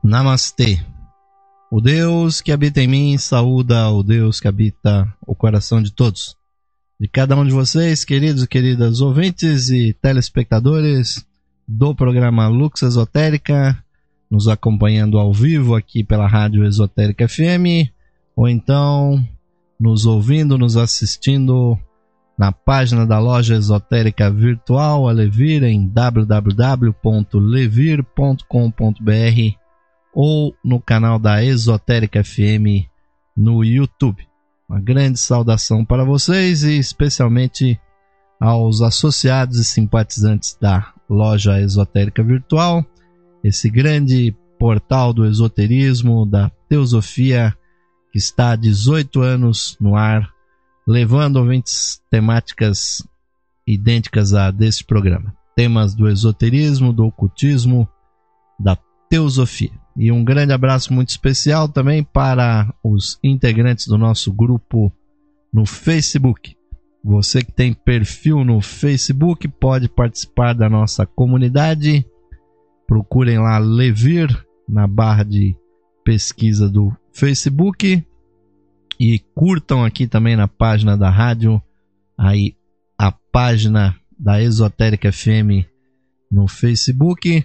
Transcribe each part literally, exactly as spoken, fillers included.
Namastê. O Deus que habita em mim saúda o Deus que habita o coração de todos. De cada um de vocês, queridos e queridas ouvintes e telespectadores do programa Lux Esotérica, nos acompanhando ao vivo aqui pela Rádio Esotérica F M, ou então nos ouvindo, nos assistindo na página da loja esotérica virtual, a Levir, em w w w ponto levir ponto com ponto b r, ou no canal da Esotérica F M no YouTube. Uma grande saudação para vocês e especialmente aos associados e simpatizantes da loja esotérica virtual, esse grande portal do esoterismo, da teosofia, que está há dezoito anos no ar, levando ouvintes temáticas idênticas a desse programa. Temas do esoterismo, do ocultismo, da teosofia. E um grande abraço muito especial também para os integrantes do nosso grupo no Facebook. Você que tem perfil no Facebook pode participar da nossa comunidade. Procurem lá Levir na barra de pesquisa do Facebook e curtam aqui também na página da rádio aí a página da Esotérica F M no Facebook,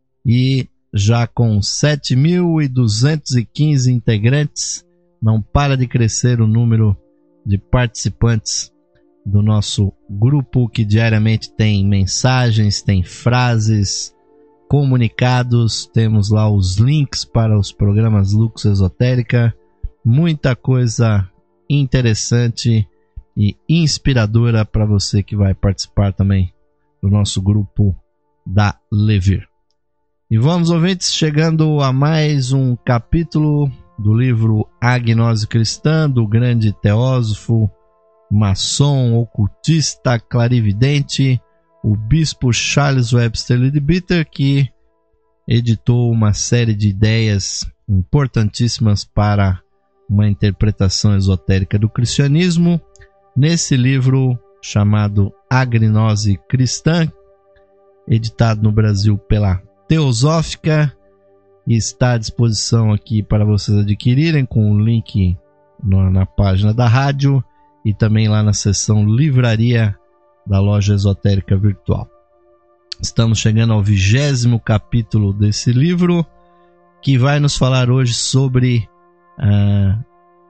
e já com sete mil duzentos e quinze integrantes, não para de crescer o número de participantes do nosso grupo, que diariamente tem mensagens, tem frases, comunicados, temos lá os links para os programas Lux Esotérica, muita coisa interessante e inspiradora para você que vai participar também do nosso grupo da Levir. E vamos, ouvintes, chegando a mais um capítulo do livro A Gnose Cristã, do grande teósofo, maçom, ocultista, clarividente, o bispo Charles Webster Leadbeater, que editou uma série de ideias importantíssimas para uma interpretação esotérica do cristianismo, nesse livro chamado A Gnose Cristã, editado no Brasil pela Teosófica, e está à disposição aqui para vocês adquirirem com o link na, na página da rádio e também lá na seção livraria da loja esotérica virtual. Estamos chegando ao vigésimo capítulo desse livro, que vai nos falar hoje sobre ah,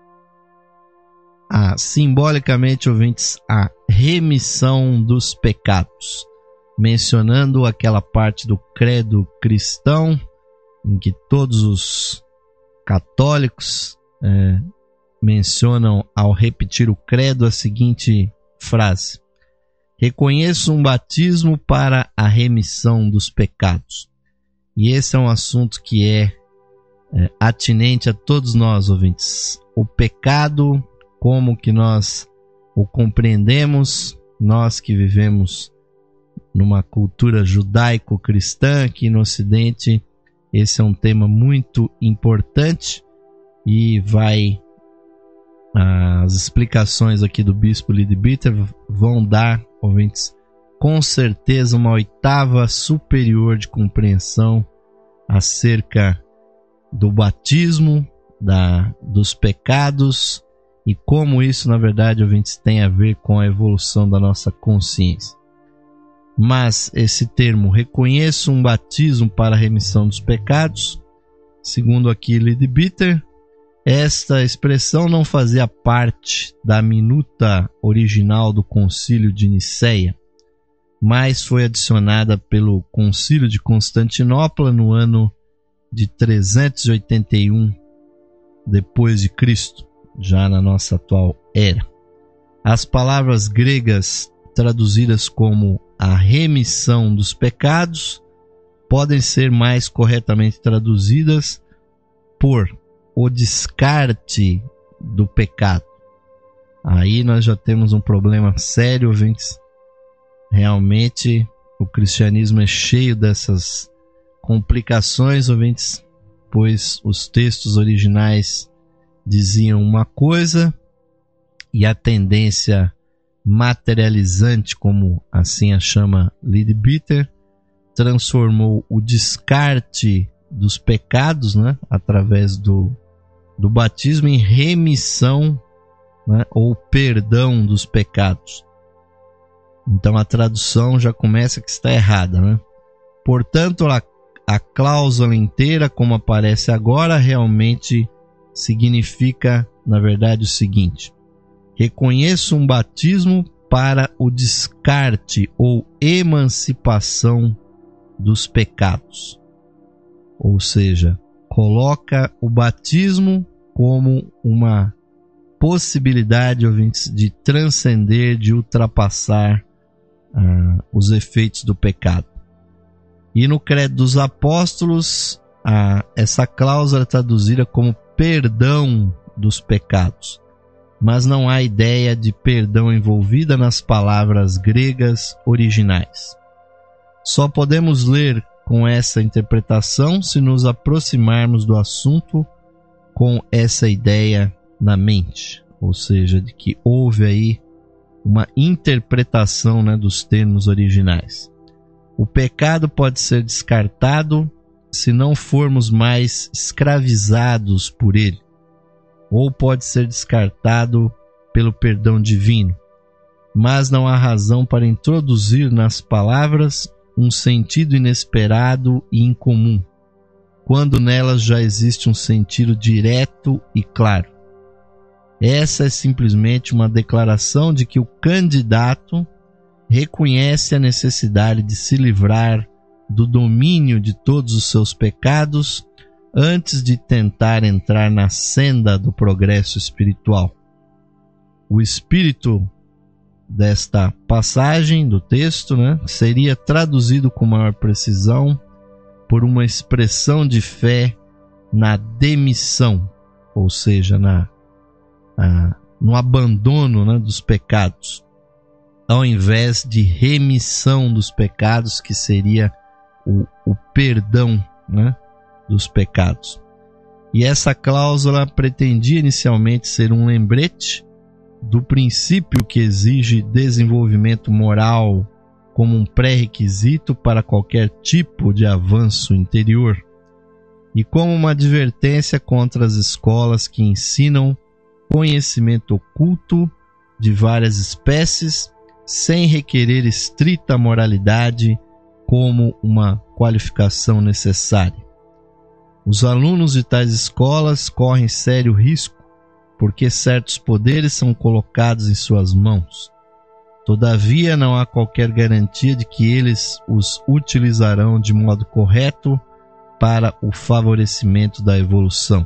a, simbolicamente, ouvintes, a remissão dos pecados, mencionando aquela parte do credo cristão em que todos os católicos é, mencionam, ao repetir o credo, a seguinte frase: reconheço um batismo para a remissão dos pecados. E esse é um assunto que é, é atinente a todos nós, ouvintes. O pecado, como que nós o compreendemos, nós que vivemos numa cultura judaico-cristã aqui no Ocidente. Esse é um tema muito importante e vai, as explicações aqui do bispo Leadbeater vão dar, ouvintes, com certeza uma oitava superior de compreensão acerca do batismo, da, dos pecados e como isso, na verdade, ouvintes, tem a ver com a evolução da nossa consciência. Mas esse termo, reconheço um batismo para a remissão dos pecados, segundo aqui Leadbeater, esta expressão não fazia parte da minuta original do Concílio de Nicéia, mas foi adicionada pelo Concílio de Constantinopla no ano de trezentos e oitenta e um depois de Cristo, já na nossa atual era. As palavras gregas traduzidas como a remissão dos pecados podem ser mais corretamente traduzidas por o descarte do pecado. Aí nós já temos um problema sério, ouvintes. Realmente o cristianismo é cheio dessas complicações, ouvintes, pois os textos originais diziam uma coisa e a tendência materializante, como assim a chama Leadbeater, transformou o descarte dos pecados, né, através do, do batismo, em remissão, né, ou perdão dos pecados. Então a tradução já começa que está errada, né? Portanto, a, a cláusula inteira, como aparece agora, realmente significa, na verdade, o seguinte: reconheço um batismo para o descarte ou emancipação dos pecados. Ou seja, coloca o batismo como uma possibilidade, ouvintes, de transcender, de ultrapassar uh, os efeitos do pecado. E no Credo dos Apóstolos, uh, essa cláusula é traduzida como perdão dos pecados. Mas não há ideia de perdão envolvida nas palavras gregas originais. Só podemos ler com essa interpretação se nos aproximarmos do assunto com essa ideia na mente, ou seja, de que houve aí uma interpretação, né, dos termos originais. O pecado pode ser descartado se não formos mais escravizados por ele, ou pode ser descartado pelo perdão divino, mas não há razão para introduzir nas palavras um sentido inesperado e incomum, quando nelas já existe um sentido direto e claro. Essa é simplesmente uma declaração de que o candidato reconhece a necessidade de se livrar do domínio de todos os seus pecados antes de tentar entrar na senda do progresso espiritual. O espírito desta passagem do texto, né, seria traduzido com maior precisão por uma expressão de fé na demissão, ou seja, na, na, no abandono, né, dos pecados, ao invés de remissão dos pecados, que seria o, o perdão, né, dos pecados. E essa cláusula pretendia inicialmente ser um lembrete do princípio que exige desenvolvimento moral como um pré-requisito para qualquer tipo de avanço interior, e como uma advertência contra as escolas que ensinam conhecimento oculto de várias espécies sem requerer estrita moralidade como uma qualificação necessária. Os alunos de tais escolas correm sério risco porque certos poderes são colocados em suas mãos. Todavia, não há qualquer garantia de que eles os utilizarão de modo correto para o favorecimento da evolução.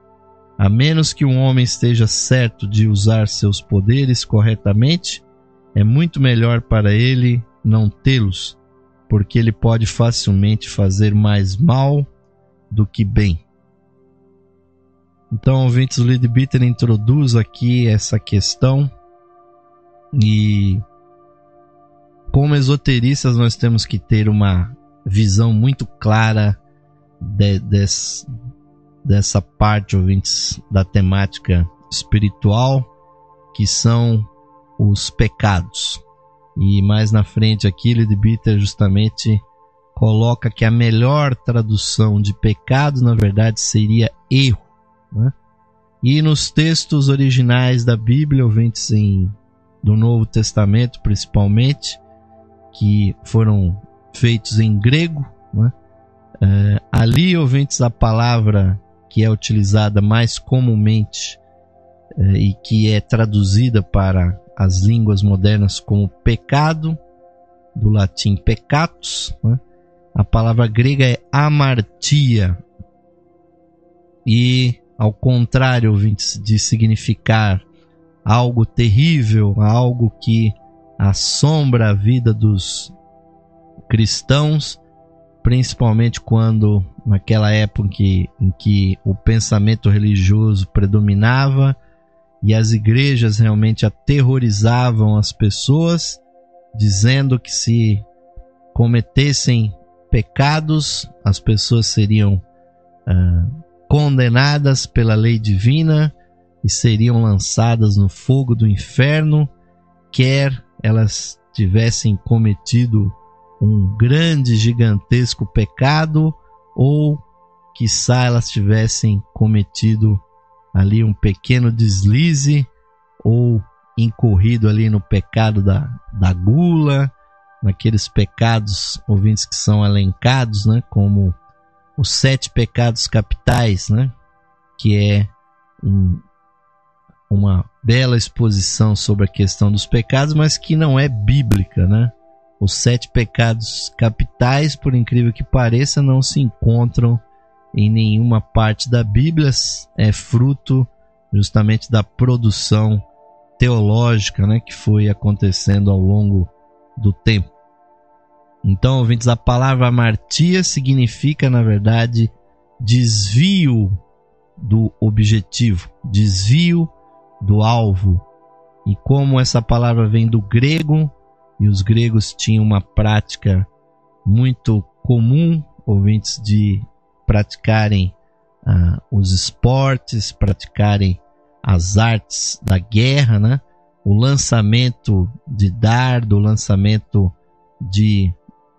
A menos que um homem esteja certo de usar seus poderes corretamente, é muito melhor para ele não tê-los, porque ele pode facilmente fazer mais mal do que bem. Então, ouvintes, o Leadbeater introduz aqui essa questão, e como esoteristas nós temos que ter uma visão muito clara de, des, dessa parte, ouvintes, da temática espiritual, que são os pecados. E mais na frente aqui, Leadbeater justamente coloca que a melhor tradução de pecado, na verdade, seria erro, né? E nos textos originais da Bíblia, ouvintes, em, do Novo Testamento principalmente, que foram feitos em grego, né? É, ali, ouvintes, a palavra que é utilizada mais comumente é, e que é traduzida para as línguas modernas como pecado, do latim peccatus, né? A palavra grega é amartia, e ao contrário, ouvintes, de significar algo terrível, algo que assombra a vida dos cristãos, principalmente quando naquela época em que, em que o pensamento religioso predominava e as igrejas realmente aterrorizavam as pessoas, dizendo que se cometessem pecados, as pessoas seriam ah, condenadas pela lei divina e seriam lançadas no fogo do inferno, quer elas tivessem cometido um grande, gigantesco pecado, ou quiçá elas tivessem cometido ali um pequeno deslize ou incorrido ali no pecado da, da gula, naqueles pecados, ouvintes, que são elencados, né, como os sete pecados capitais, né, que é um, uma bela exposição sobre a questão dos pecados, mas que não é bíblica, né? Os sete pecados capitais, por incrível que pareça, não se encontram em nenhuma parte da Bíblia, é fruto justamente da produção teológica, né, que foi acontecendo ao longo do tempo. Então, ouvintes, a palavra amartia significa, na verdade, desvio do objetivo, desvio do alvo. E como essa palavra vem do grego, e os gregos tinham uma prática muito comum, ouvintes, de praticarem ah, os esportes, praticarem as artes da guerra, né? O lançamento de dardo, o lançamento de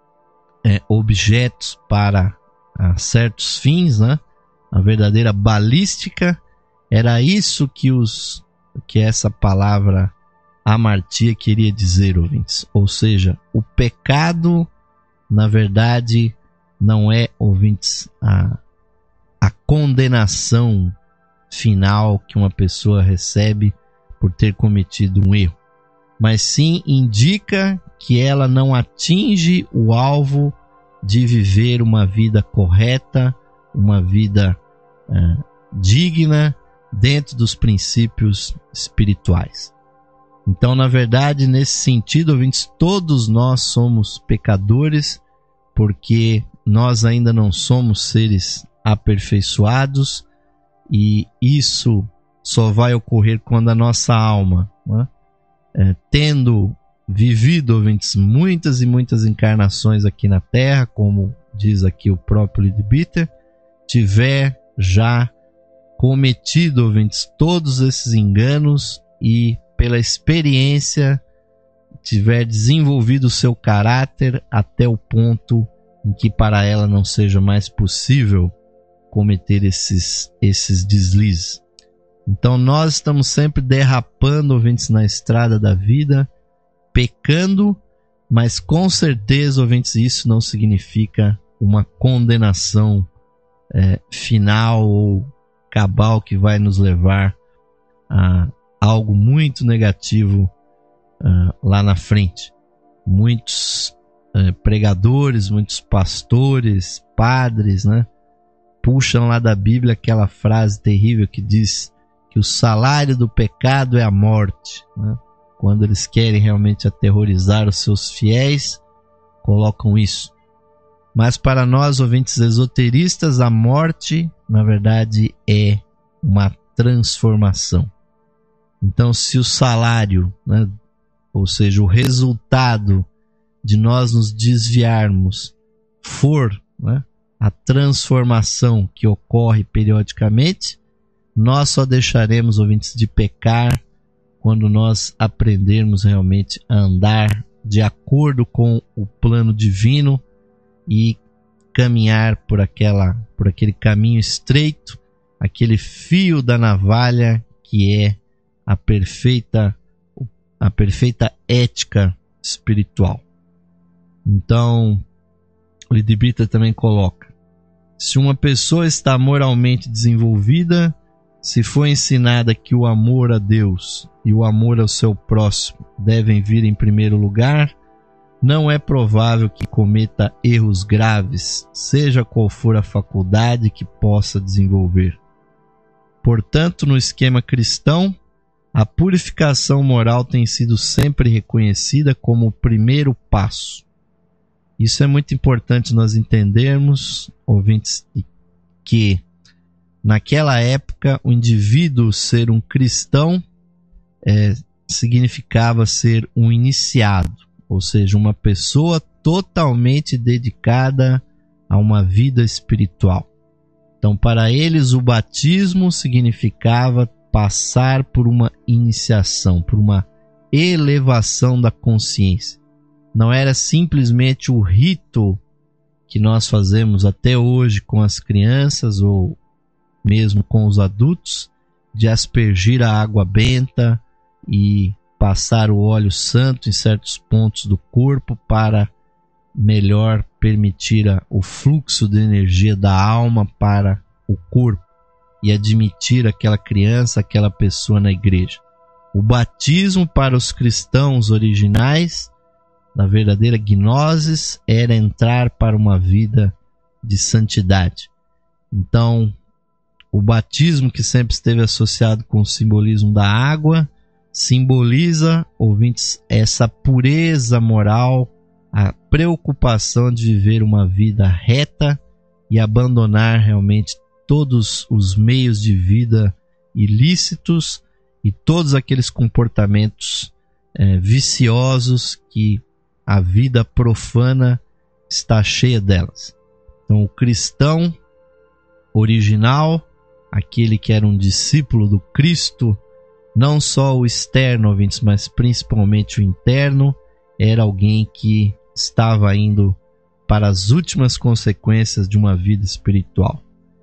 é, objetos para ah, certos fins, né? A verdadeira balística. Era isso que, os, que essa palavra amartia queria dizer, ouvintes. Ou seja, o pecado, na verdade, não é, ouvintes, a, a condenação final que uma pessoa recebe por ter cometido um erro, mas sim indica que ela não atinge o alvo de viver uma vida correta, uma vida é, digna dentro dos princípios espirituais. Então, na verdade, nesse sentido, ouvintes, todos nós somos pecadores, porque nós ainda não somos seres aperfeiçoados, e isso só vai ocorrer quando a nossa alma, né, é, tendo vivido, ouvintes, muitas e muitas encarnações aqui na Terra, como diz aqui o próprio Leadbeater, tiver já cometido, ouvintes, todos esses enganos e pela experiência tiver desenvolvido o seu caráter até o ponto em que para ela não seja mais possível cometer esses, esses deslizes. Então nós estamos sempre derrapando, ouvintes, na estrada da vida, pecando, mas com certeza, ouvintes, isso não significa uma condenação é, final ou cabal que vai nos levar a algo muito negativo uh, lá na frente. Muitos uh, pregadores, muitos pastores, padres, né, puxam lá da Bíblia aquela frase terrível que diz que o salário do pecado é a morte, né? Quando eles querem realmente aterrorizar os seus fiéis, colocam isso. Mas para nós, ouvintes esoteristas, a morte, na verdade, é uma transformação. Então, se o salário, né, ou seja, o resultado de nós nos desviarmos for, né, a transformação que ocorre periodicamente, nós só deixaremos, ouvintes, de pecar quando nós aprendermos realmente a andar de acordo com o plano divino e caminhar por, aquela, por aquele caminho estreito, aquele fio da navalha que é a perfeita, a perfeita ética espiritual. Então, o Leadbeater também coloca: se uma pessoa está moralmente desenvolvida, se foi ensinada que o amor a Deus e o amor ao seu próximo devem vir em primeiro lugar, não é provável que cometa erros graves, seja qual for a faculdade que possa desenvolver. Portanto, no esquema cristão, a purificação moral tem sido sempre reconhecida como o primeiro passo. Isso é muito importante nós entendermos, ouvintes, que naquela época o indivíduo ser um cristão é, significava ser um iniciado, ou seja, uma pessoa totalmente dedicada a uma vida espiritual. Então, para eles, o batismo significava passar por uma iniciação, por uma elevação da consciência. Não era simplesmente o rito que nós fazemos até hoje com as crianças ou mesmo com os adultos, de aspergir a água benta e passar o óleo santo em certos pontos do corpo para melhor permitir o fluxo de energia da alma para o corpo e admitir aquela criança, aquela pessoa na igreja. O batismo para os cristãos originais, da verdadeira gnosis, era entrar para uma vida de santidade. Então, o batismo, que sempre esteve associado com o simbolismo da água, simboliza, ouvintes, essa pureza moral, a preocupação de viver uma vida reta e abandonar realmente todos os meios de vida ilícitos e todos aqueles comportamentos é, viciosos que a vida profana está cheia delas. Então, o cristão original, aquele que era um discípulo do Cristo, não só o externo, ouvintes, mas principalmente o interno, era alguém que estava indo para as últimas consequências de uma vida espiritual.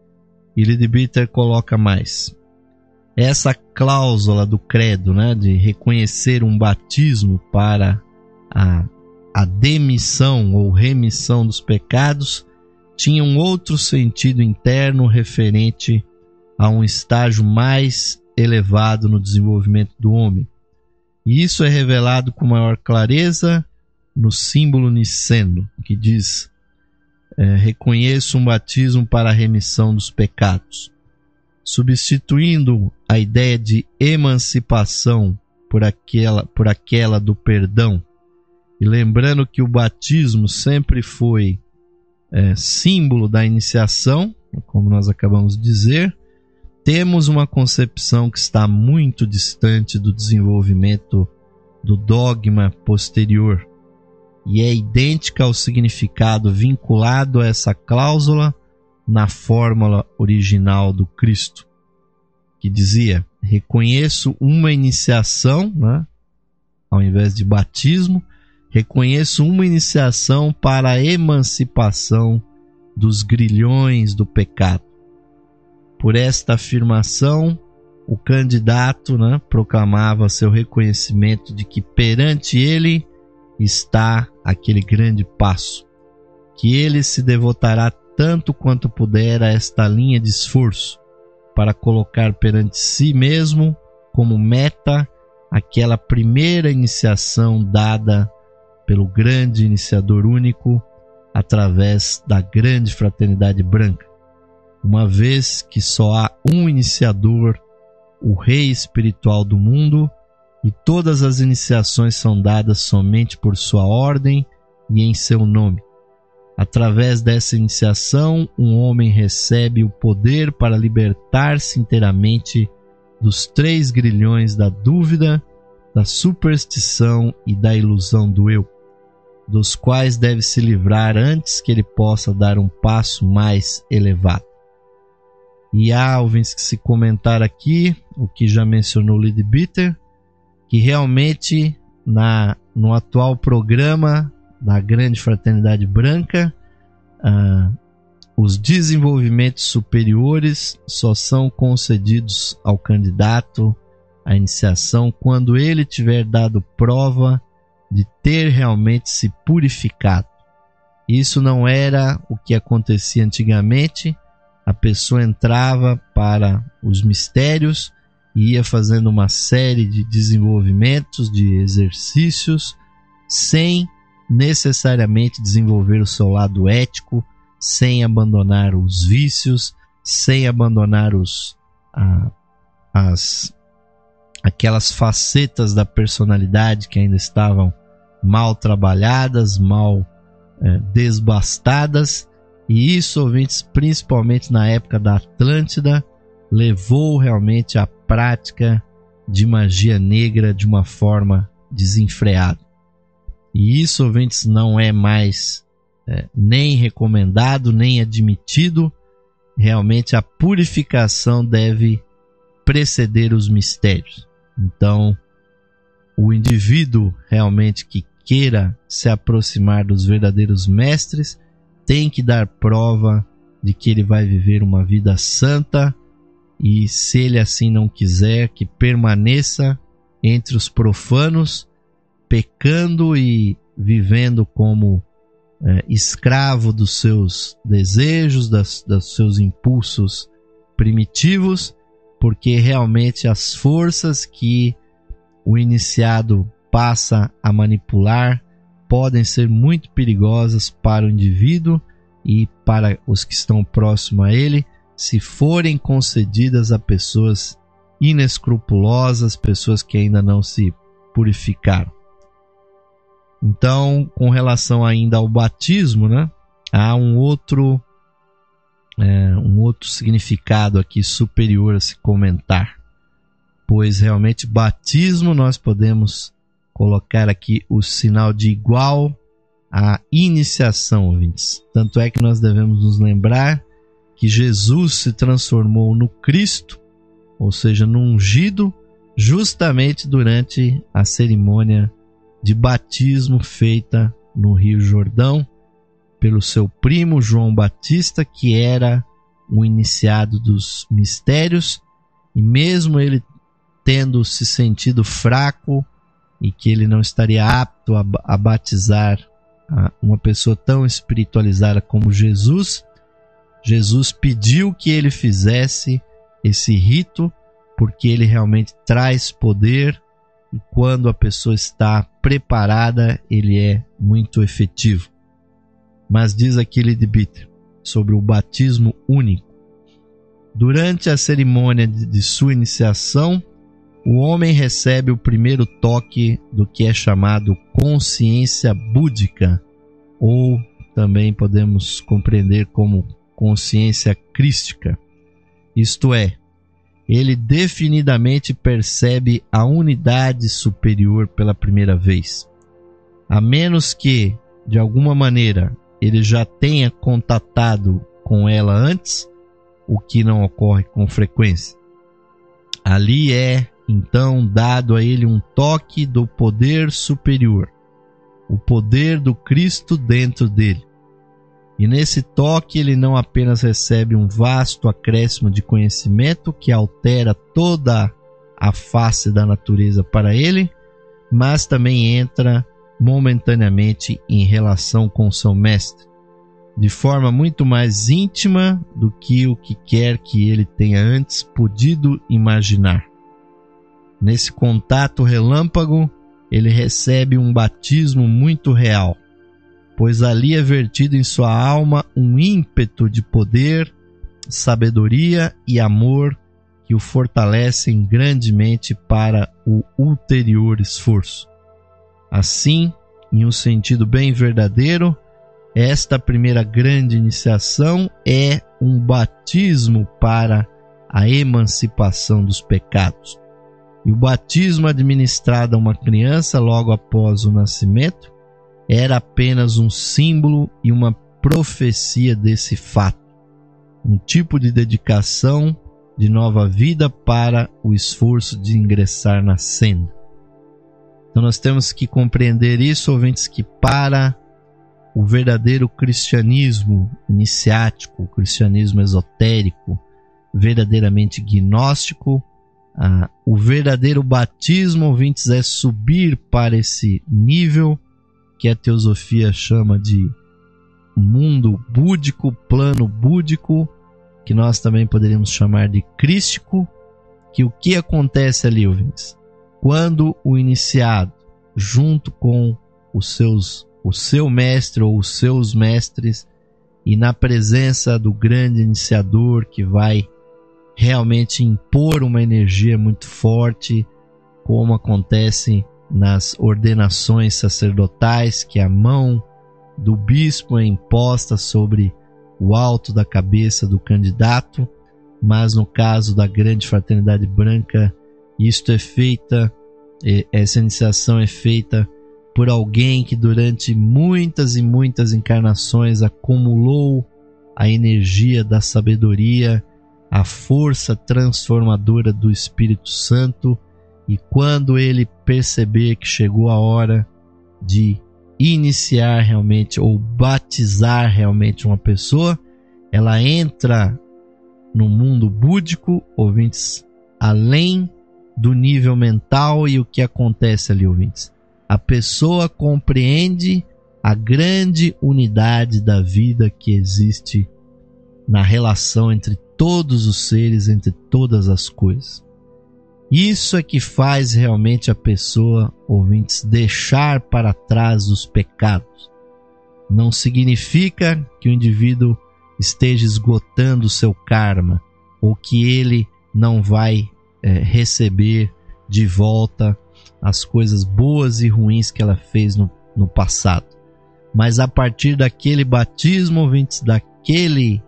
E Leadbeater coloca mais. Essa cláusula do credo, né, de reconhecer um batismo para a, a demissão ou remissão dos pecados, tinha um outro sentido interno referente a um estágio mais elevado no desenvolvimento do homem. E isso é revelado com maior clareza no símbolo niceno, que diz: é, reconheço um batismo para a remissão dos pecados, substituindo a ideia de emancipação por aquela, por aquela do perdão, e lembrando que o batismo sempre foi é, símbolo da iniciação, como nós acabamos de dizer. Temos uma concepção que está muito distante do desenvolvimento do dogma posterior e é idêntica ao significado vinculado a essa cláusula na fórmula original do Cristo, que dizia: reconheço uma iniciação, né, ao invés de batismo, reconheço uma iniciação para a emancipação dos grilhões do pecado. Por esta afirmação, o candidato, né, proclamava seu reconhecimento de que perante ele está aquele grande passo, que ele se devotará tanto quanto puder a esta linha de esforço para colocar perante si mesmo como meta aquela primeira iniciação dada pelo grande iniciador único através da grande fraternidade branca, uma vez que só há um iniciador, o rei espiritual do mundo, e todas as iniciações são dadas somente por sua ordem e em seu nome. Através dessa iniciação, um homem recebe o poder para libertar-se inteiramente dos três grilhões da dúvida, da superstição e da ilusão do eu, dos quais deve se livrar antes que ele possa dar um passo mais elevado. E há, ouvintes, que se comentar aqui, o que já mencionou Leadbeater, que realmente na, no atual programa da Grande Fraternidade Branca, ah, os desenvolvimentos superiores só são concedidos ao candidato à iniciação quando ele tiver dado prova de ter realmente se purificado. Isso não era o que acontecia antigamente. A pessoa entrava para os mistérios e ia fazendo uma série de desenvolvimentos, de exercícios, sem necessariamente desenvolver o seu lado ético, sem abandonar os vícios, sem abandonar os, ah, as, aquelas facetas da personalidade que ainda estavam mal trabalhadas, mal eh, desbastadas. E isso, ouvintes, principalmente na época da Atlântida, levou realmente à prática de magia negra de uma forma desenfreada. E isso, ouvintes, não é mais é, nem recomendado, nem admitido. Realmente a purificação deve preceder os mistérios. Então, o indivíduo realmente que queira se aproximar dos verdadeiros mestres tem que dar prova de que ele vai viver uma vida santa, e se ele assim não quiser, que permaneça entre os profanos, pecando e vivendo como é, escravo dos seus desejos, das, dos seus impulsos primitivos, porque realmente as forças que o iniciado passa a manipular podem ser muito perigosas para o indivíduo e para os que estão próximos a ele, se forem concedidas a pessoas inescrupulosas, pessoas que ainda não se purificaram. Então, com relação ainda ao batismo, né, há um outro, é, um outro significado aqui superior a se comentar, pois realmente batismo nós podemos colocar aqui o sinal de igual à iniciação, ouvintes. Tanto é que nós devemos nos lembrar que Jesus se transformou no Cristo, ou seja, no ungido, justamente durante a cerimônia de batismo feita no Rio Jordão pelo seu primo João Batista, que era o iniciado dos mistérios, e mesmo ele tendo se sentido fraco e que ele não estaria apto a, a batizar a uma pessoa tão espiritualizada como Jesus, Jesus pediu que ele fizesse esse rito, porque ele realmente traz poder, e quando a pessoa está preparada, ele é muito efetivo. Mas diz aqui Leadbeater sobre o batismo único. Durante a cerimônia de, de sua iniciação, o homem recebe o primeiro toque do que é chamado consciência búdica, ou também podemos compreender como consciência crística. Isto é, ele definidamente percebe a unidade superior pela primeira vez. A menos que, de alguma maneira, ele já tenha contatado com ela antes, o que não ocorre com frequência. Ali é, então, dado a ele um toque do poder superior, o poder do Cristo dentro dele. E nesse toque ele não apenas recebe um vasto acréscimo de conhecimento que altera toda a face da natureza para ele, mas também entra momentaneamente em relação com seu mestre, de forma muito mais íntima do que o que quer que ele tenha antes podido imaginar. Nesse contato relâmpago, ele recebe um batismo muito real, pois ali é vertido em sua alma um ímpeto de poder, sabedoria e amor que o fortalecem grandemente para o ulterior esforço. Assim, em um sentido bem verdadeiro, esta primeira grande iniciação é um batismo para a emancipação dos pecados. E o batismo administrado a uma criança logo após o nascimento era apenas um símbolo e uma profecia desse fato, um tipo de dedicação de nova vida para o esforço de ingressar na senda. Então nós temos que compreender isso, ouvintes, que para o verdadeiro cristianismo iniciático, o cristianismo esotérico, verdadeiramente gnóstico, ah, o verdadeiro batismo, ouvintes, é subir para esse nível que a teosofia chama de mundo búdico, plano búdico, que nós também poderíamos chamar de crístico, que o que acontece ali, ouvintes? Quando o iniciado, junto com os seus, o seu mestre ou os seus mestres, e na presença do grande iniciador que vai realmente impor uma energia muito forte, como acontece nas ordenações sacerdotais, que a mão do bispo é imposta sobre o alto da cabeça do candidato, mas no caso da grande fraternidade branca, isto é feita, essa iniciação é feita por alguém que durante muitas e muitas encarnações acumulou a energia da sabedoria, a força transformadora do Espírito Santo, e quando ele perceber que chegou a hora de iniciar realmente ou batizar realmente uma pessoa, ela entra no mundo búdico, ouvintes, além do nível mental. E o que acontece ali, ouvintes? A pessoa compreende a grande unidade da vida que existe na relação entre todos os seres, entre todas as coisas. Isso é que faz realmente a pessoa, ouvintes, deixar para trás os pecados. Não significa que o indivíduo esteja esgotando o seu karma, ou que ele não vai é, receber de volta as coisas boas e ruins que ela fez no, no passado. Mas a partir daquele batismo, ouvintes, daquele,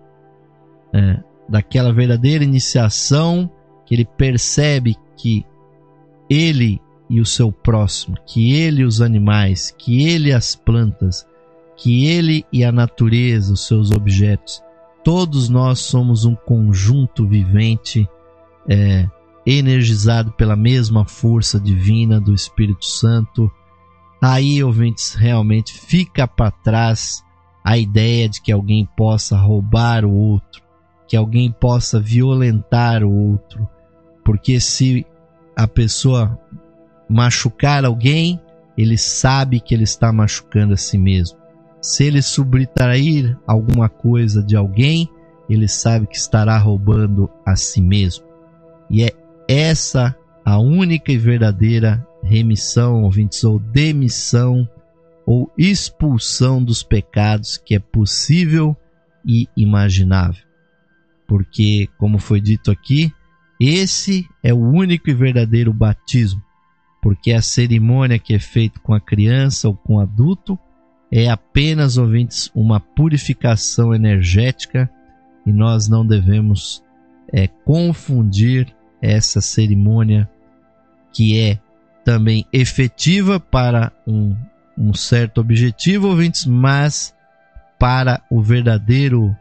é, daquela verdadeira iniciação, que ele percebe que ele e o seu próximo, que ele e os animais, que ele e as plantas, que ele e a natureza, os seus objetos, todos nós somos um conjunto vivente, é, energizado pela mesma força divina do Espírito Santo. Aí, ouvintes, realmente fica para trás a ideia de que alguém possa roubar o outro, que alguém possa violentar o outro, porque se a pessoa machucar alguém, ele sabe que ele está machucando a si mesmo. Se ele subtrair alguma coisa de alguém, ele sabe que estará roubando a si mesmo. E é essa a única e verdadeira remissão, ouvintes, ou demissão, ou expulsão dos pecados que é possível e imaginável. Porque, como foi dito aqui, esse é o único e verdadeiro batismo, porque a cerimônia que é feita com a criança ou com o adulto é apenas, ouvintes, uma purificação energética, e nós não devemos é, confundir essa cerimônia, que é também efetiva para um, um certo objetivo, ouvintes, mas para o verdadeiro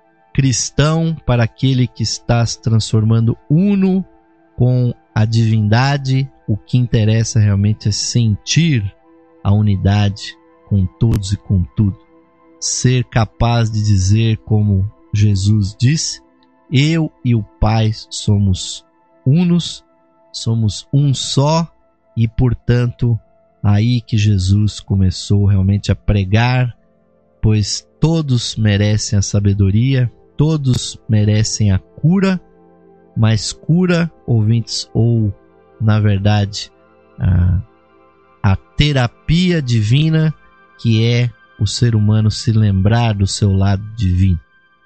cristão, para aquele que está se transformando uno com a divindade, o que interessa realmente é sentir a unidade com todos e com tudo. Ser capaz de dizer, como Jesus disse, eu e o Pai somos unos, somos um só, e portanto aí que Jesus começou realmente a pregar, pois todos merecem a sabedoria, todos merecem a cura, mas cura, ouvintes, ou na verdade a, a terapia divina, que é o ser humano se lembrar do seu lado divino.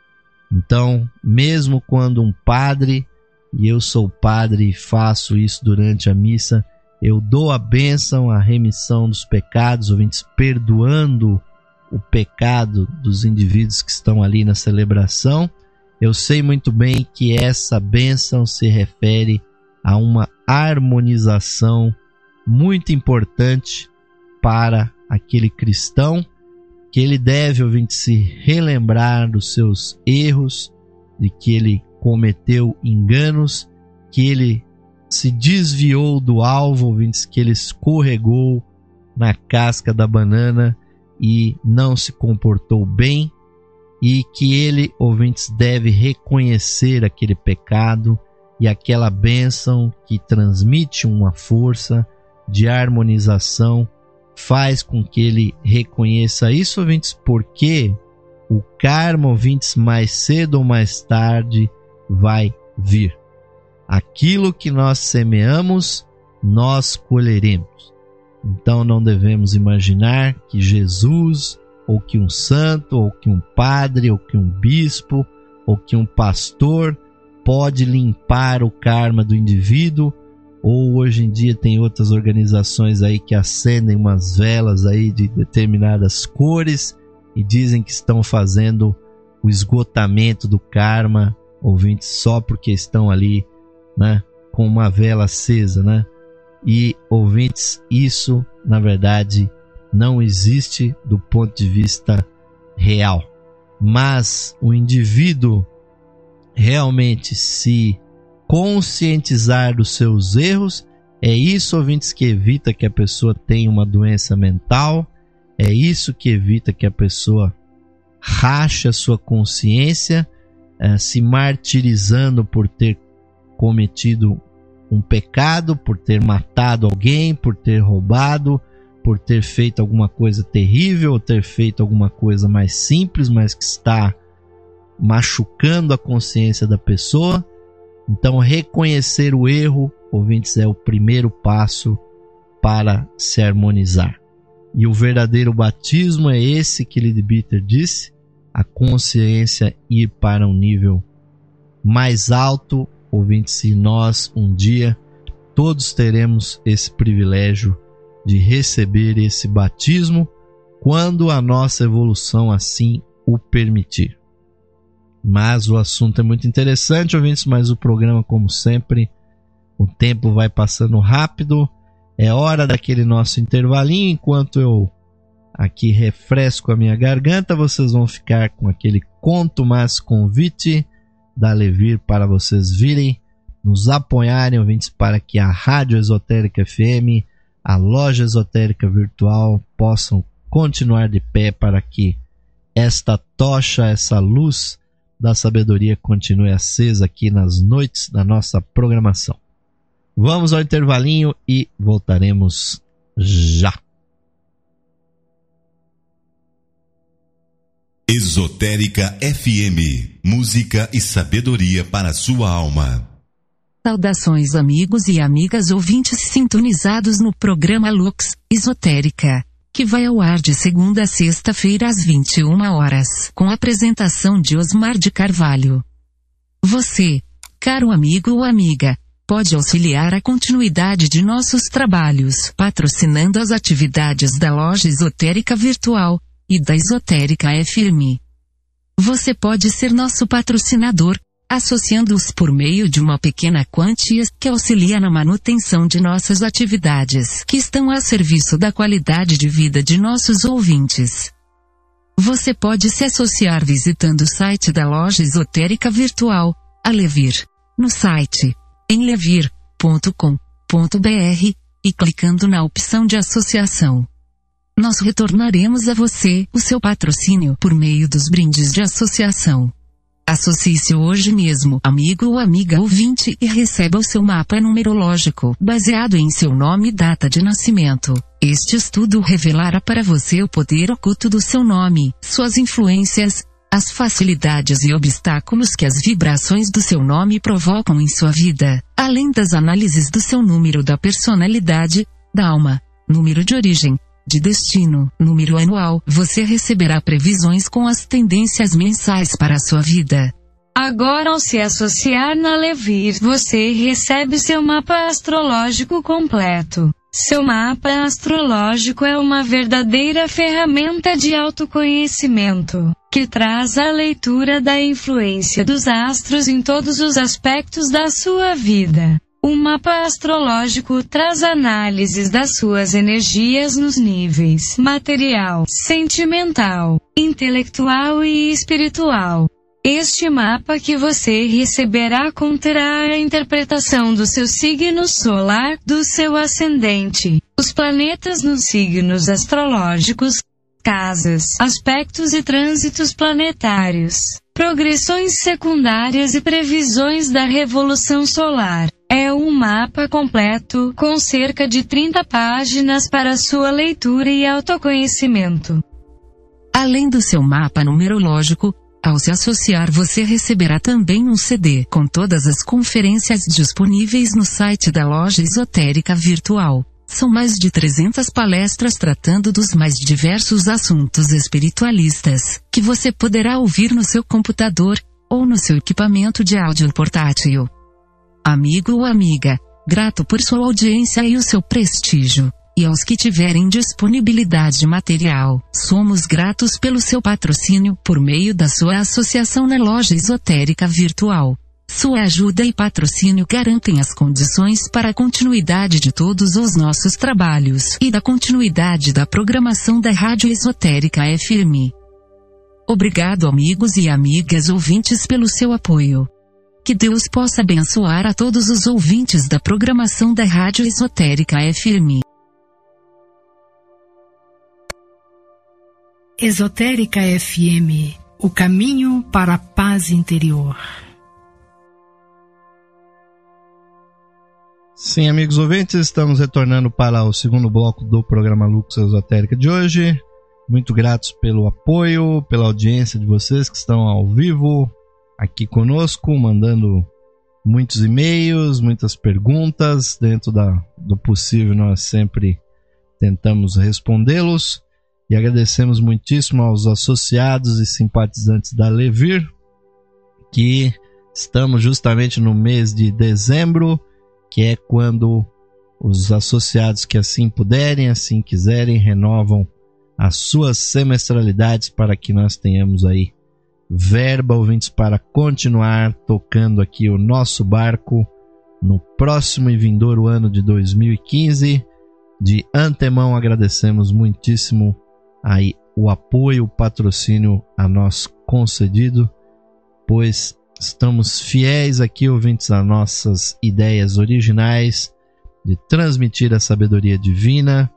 Então, mesmo quando um padre, e eu sou padre e faço isso durante a missa, eu dou a bênção, a remissão dos pecados, ouvintes, perdoando o pecado dos indivíduos que estão ali na celebração, eu sei muito bem que essa bênção se refere a uma harmonização muito importante para aquele cristão, que ele deve, ouvinte, se relembrar dos seus erros, de que ele cometeu enganos, que ele se desviou do alvo, ouvintes, que ele escorregou na casca da banana e não se comportou bem, e que ele, ouvintes, deve reconhecer aquele pecado e aquela bênção que transmite uma força de harmonização, faz com que ele reconheça isso, ouvintes, porque o karma, ouvintes, mais cedo ou mais tarde vai vir. Aquilo que nós semeamos, nós colheremos. Então não devemos imaginar que Jesus, ou que um santo, ou que um padre, ou que um bispo, ou que um pastor pode limpar o karma do indivíduo, ou hoje em dia tem outras organizações aí que acendem umas velas aí de determinadas cores e dizem que estão fazendo o esgotamento do karma, ouvintes, só porque estão ali, né, com uma vela acesa, né? E, ouvintes, isso na verdade não existe do ponto de vista real. Mas o indivíduo realmente se conscientizar dos seus erros, é isso, ouvintes, que evita que a pessoa tenha uma doença mental, É isso que evita que a pessoa rache a sua consciência, eh, se martirizando por ter cometido um pecado, por ter matado alguém, por ter roubado, por ter feito alguma coisa terrível, ou ter feito alguma coisa mais simples, mas que está machucando a consciência da pessoa. Então, reconhecer o erro, ouvintes, é o primeiro passo para se harmonizar. E o verdadeiro batismo é esse que Leadbeater disse, a consciência ir para um nível mais alto. Ouvintes, e nós um dia todos teremos esse privilégio de receber esse batismo quando a nossa evolução assim o permitir. Mas o assunto é muito interessante, ouvintes, mas o programa, como sempre, o tempo vai passando rápido. É hora daquele nosso intervalinho. Enquanto eu aqui refresco a minha garganta, vocês vão ficar com aquele conto mais convite da Levir para vocês virem nos apoiarem, ouvintes, para que a Rádio Esotérica F M, a Loja Esotérica Virtual possam continuar de pé, para que esta tocha, essa luz da sabedoria continue acesa aqui nas noites da nossa programação. Vamos ao intervalinho e voltaremos já. Esotérica F M, música e sabedoria para a sua alma. Saudações, amigos e amigas ouvintes sintonizados no programa Lux Esotérica, que vai ao ar de segunda a sexta-feira às vinte e uma horas, com a apresentação de Osmar de Carvalho. Você, caro amigo ou amiga, pode auxiliar a continuidade de nossos trabalhos, patrocinando as atividades da Loja Esotérica Virtual e da Esotérica F M. Você pode ser nosso patrocinador, associando-os por meio de uma pequena quantia que auxilia na manutenção de nossas atividades, que estão a serviço da qualidade de vida de nossos ouvintes. Você pode se associar visitando o site da Loja Esotérica Virtual, a Levir, no site em levir ponto com ponto b r e clicando na opção de associação. Nós retornaremos a você o seu patrocínio por meio dos brindes de associação. Associe-se hoje mesmo, amigo ou amiga ouvinte, e receba o seu mapa numerológico, baseado em seu nome e data de nascimento. Este estudo revelará para você o poder oculto do seu nome, suas influências, as facilidades e obstáculos que as vibrações do seu nome provocam em sua vida, além das análises do seu número da personalidade, da alma, número de origem, de destino, número anual. Você receberá previsões com as tendências mensais para a sua vida. Agora, ao se associar na Levir, você recebe seu mapa astrológico completo. Seu mapa astrológico é uma verdadeira ferramenta de autoconhecimento, que traz a leitura da influência dos astros em todos os aspectos da sua vida. O mapa astrológico traz análises das suas energias nos níveis material, sentimental, intelectual e espiritual. Este mapa que você receberá conterá a interpretação do seu signo solar, do seu ascendente, os planetas nos signos astrológicos, casas, aspectos e trânsitos planetários, progressões secundárias e previsões da revolução solar. É um mapa completo, com cerca de trinta páginas para sua leitura e autoconhecimento. Além do seu mapa numerológico, ao se associar você receberá também um C D com todas as conferências disponíveis no site da Loja Esotérica Virtual. São mais de trezentas palestras tratando dos mais diversos assuntos espiritualistas, que você poderá ouvir no seu computador, ou no seu equipamento de áudio portátil. Amigo ou amiga, grato por sua audiência e o seu prestígio. E aos que tiverem disponibilidade material, somos gratos pelo seu patrocínio por meio da sua associação na Loja Esotérica Virtual. Sua ajuda e patrocínio garantem as condições para a continuidade de todos os nossos trabalhos e da continuidade da programação da Rádio Esotérica F M. Obrigado, amigos e amigas ouvintes, pelo seu apoio. Que Deus possa abençoar a todos os ouvintes da programação da Rádio Esotérica F M. Esotérica F M, o caminho para a paz interior. Sim, amigos ouvintes, estamos retornando para o segundo bloco do programa Lux Esotérica de hoje. Muito gratos pelo apoio, pela audiência de vocês que estão ao vivo aqui conosco, mandando muitos e-mails, muitas perguntas. Dentro da, do possível, nós sempre tentamos respondê-los. E agradecemos muitíssimo aos associados e simpatizantes da Levir, que estamos justamente no mês de dezembro, que é quando os associados que assim puderem, assim quiserem, renovam as suas semestralidades para que nós tenhamos aí verba, ouvintes, para continuar tocando aqui o nosso barco no próximo e vindouro ano de dois mil e quinze. De antemão agradecemos muitíssimo aí o apoio, o patrocínio a nós concedido, pois estamos fiéis aqui, ouvintes, a nossas ideias originais de transmitir a sabedoria divina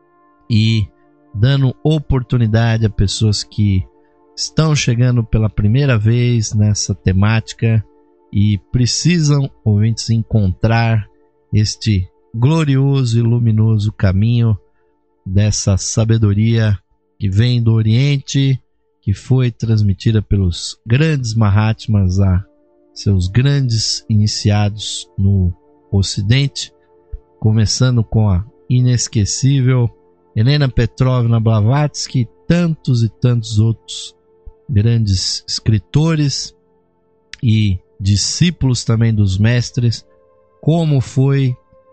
e dando oportunidade a pessoas que estão chegando pela primeira vez nessa temática e precisam, ouvintes, encontrar este glorioso e luminoso caminho dessa sabedoria que vem do Oriente, que foi transmitida pelos grandes Mahatmas a seus grandes iniciados no Ocidente, começando com a inesquecível Helena Petrovna Blavatsky e tantos e tantos outros grandes escritores e discípulos também dos mestres, como foi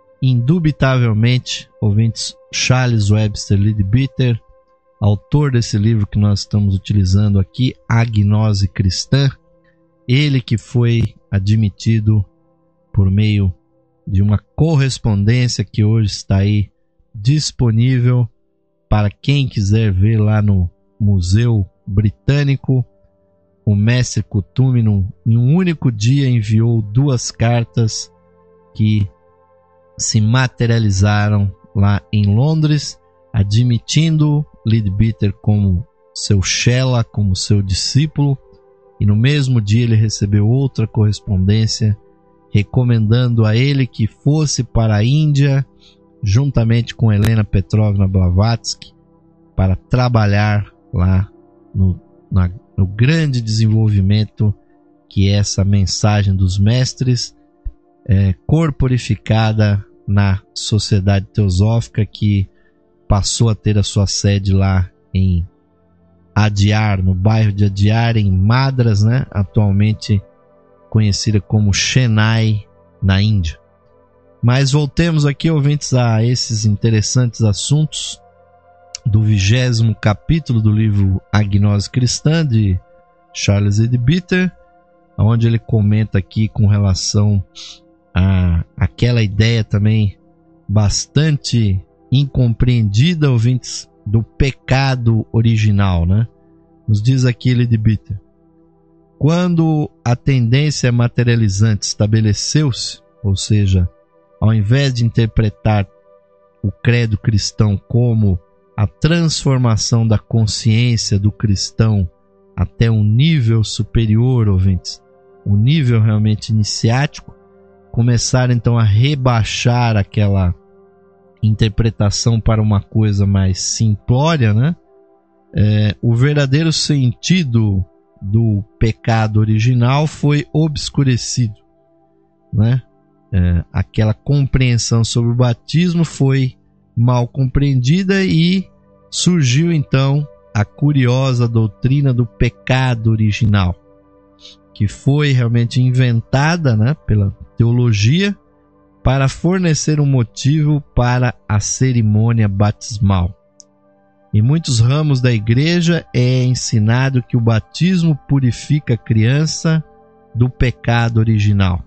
indubitavelmente, ouvintes, Charles Webster Leadbeater, autor desse livro que nós estamos utilizando aqui, A Gnose Cristã. Ele que foi admitido por meio de uma correspondência que hoje está aí disponível para quem quiser ver lá no Museu Britânico. O mestre Kuthumi, em um único dia, enviou duas cartas que se materializaram lá em Londres, admitindo Leadbeater como seu Shela, como seu discípulo, e no mesmo dia ele recebeu outra correspondência recomendando a ele que fosse para a Índia juntamente com Helena Petrovna Blavatsky para trabalhar lá no, na, no grande desenvolvimento que é essa mensagem dos mestres é, corporificada na Sociedade Teosófica, que passou a ter a sua sede lá em Adyar, no bairro de Adyar, em Madras, né? Atualmente conhecida como Chennai, na Índia. Mas voltemos aqui, ouvintes, a esses interessantes assuntos do vigésimo capítulo do livro A Gnose Cristã, de Charles Leadbeater, onde ele comenta aqui com relação a aquela ideia também bastante incompreendida, ouvintes, do pecado original, né? Nos diz aqui Leadbeater: quando a tendência materializante estabeleceu-se, ou seja, ao invés de interpretar o credo cristão como a transformação da consciência do cristão até um nível superior, ouvintes, um nível realmente iniciático, começaram então a rebaixar aquela interpretação para uma coisa mais simplória, né? É, o verdadeiro sentido do pecado original foi obscurecido, né? É, aquela compreensão sobre o batismo foi mal compreendida e surgiu então a curiosa doutrina do pecado original, que foi realmente inventada, né, pela teologia para fornecer um motivo para a cerimônia batismal. Em muitos ramos da igreja é ensinado que o batismo purifica a criança do pecado original.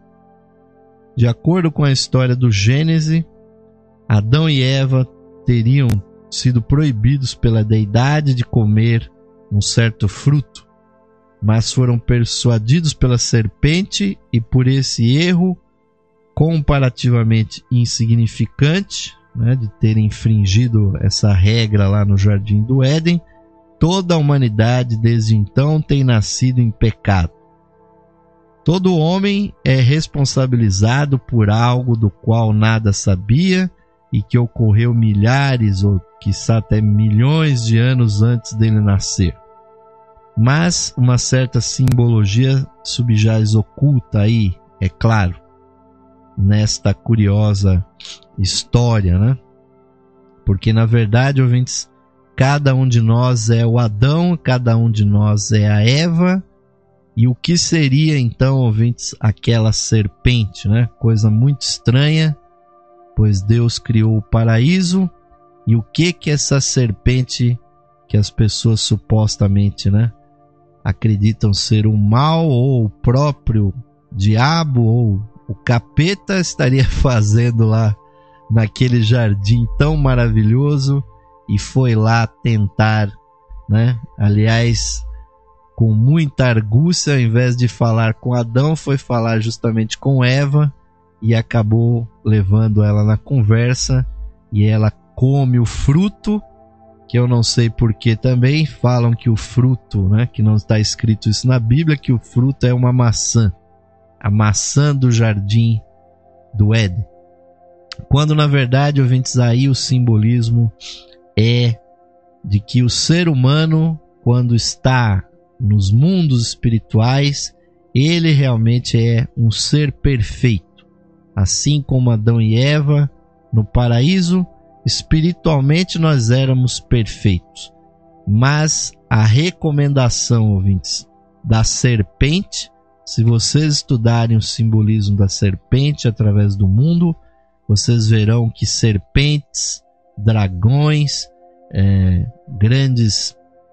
De acordo com a história do Gênesis, Adão e Eva teriam sido proibidos pela deidade de comer um certo fruto, mas foram persuadidos pela serpente e por esse erro comparativamente insignificante, né, de terem infringido essa regra lá no Jardim do Éden, toda a humanidade desde então tem nascido em pecado. Todo homem é responsabilizado por algo do qual nada sabia e que ocorreu milhares ou quiçá até milhões de anos antes dele nascer. Mas uma certa simbologia subjaz oculta aí, é claro, nesta curiosa história, né? Porque na verdade, ouvintes, cada um de nós é o Adão, cada um de nós é a Eva. E o que seria então, ouvintes, aquela serpente, né? Coisa muito estranha, pois Deus criou o paraíso. E o que que essa serpente, que as pessoas supostamente, né, acreditam ser o mal ou o próprio diabo ou o capeta, estaria fazendo lá naquele jardim tão maravilhoso? E foi lá tentar, né? Aliás, com muita argúcia, ao invés de falar com Adão, foi falar justamente com Eva e acabou levando ela na conversa, e ela come o fruto, que eu não sei porquê também. Falam que o fruto, né, que não está escrito isso na Bíblia, que o fruto é uma maçã, a maçã do jardim do Éden. Quando na verdade, ouvintes, aí o simbolismo é de que o ser humano, quando está nos mundos espirituais, ele realmente é um ser perfeito. Assim como Adão e Eva no paraíso, espiritualmente nós éramos perfeitos. Mas a recomendação, ouvintes, da serpente, se vocês estudarem o simbolismo da serpente através do mundo, vocês verão que serpentes, dragões, é, grandes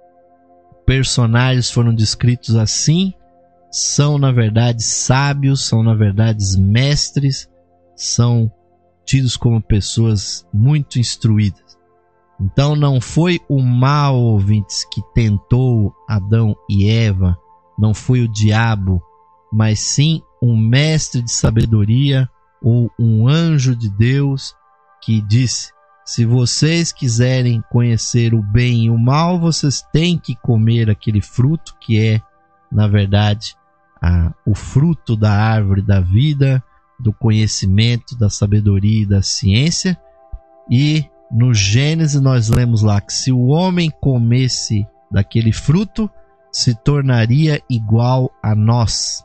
personagens foram descritos assim, são na verdade sábios, são na verdade mestres, são tidos como pessoas muito instruídas. Então não foi o mal, ouvintes, que tentou Adão e Eva, não foi o diabo, mas sim um mestre de sabedoria ou um anjo de Deus que disse: se vocês quiserem conhecer o bem e o mal, vocês têm que comer aquele fruto que é, na verdade, a, o fruto da árvore da vida, do conhecimento, da sabedoria e da ciência. E no Gênesis nós lemos lá que se o homem comesse daquele fruto, se tornaria igual a nós.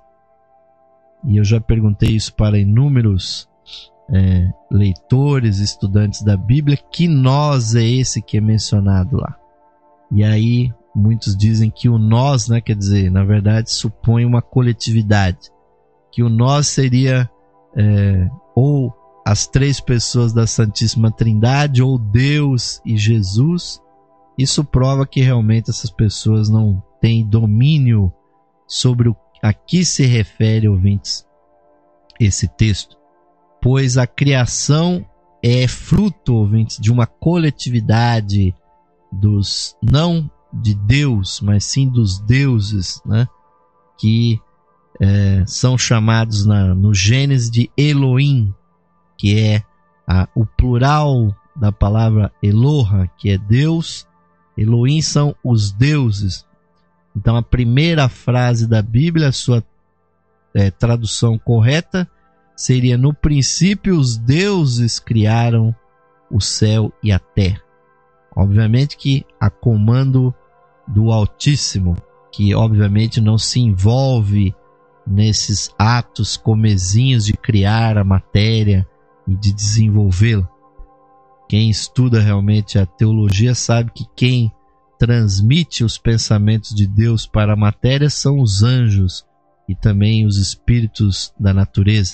E eu já perguntei isso para inúmeros É, leitores, estudantes da Bíblia, que nós é esse que é mencionado lá. E aí muitos dizem que o nós, né, quer dizer, na verdade supõe uma coletividade, que o nós seria é, ou as três pessoas da Santíssima Trindade, ou Deus e Jesus. Isso prova que realmente essas pessoas não têm domínio sobre o a que se refere, ouvintes, esse texto. Pois a criação é fruto, ouvintes, de uma coletividade dos, não de Deus, mas sim dos deuses, né? Que é, são chamados na, no Gênesis de Elohim, que é a, o plural da palavra Eloha, que é Deus. Elohim são os deuses. Então a primeira frase da Bíblia, a sua é, tradução correta, seria: no princípio os deuses criaram o céu e a terra. Obviamente que a comando do Altíssimo, que obviamente não se envolve nesses atos comezinhos de criar a matéria e de desenvolvê-la. Quem estuda realmente a teologia sabe que quem transmite os pensamentos de Deus para a matéria são os anjos e também os espíritos da natureza.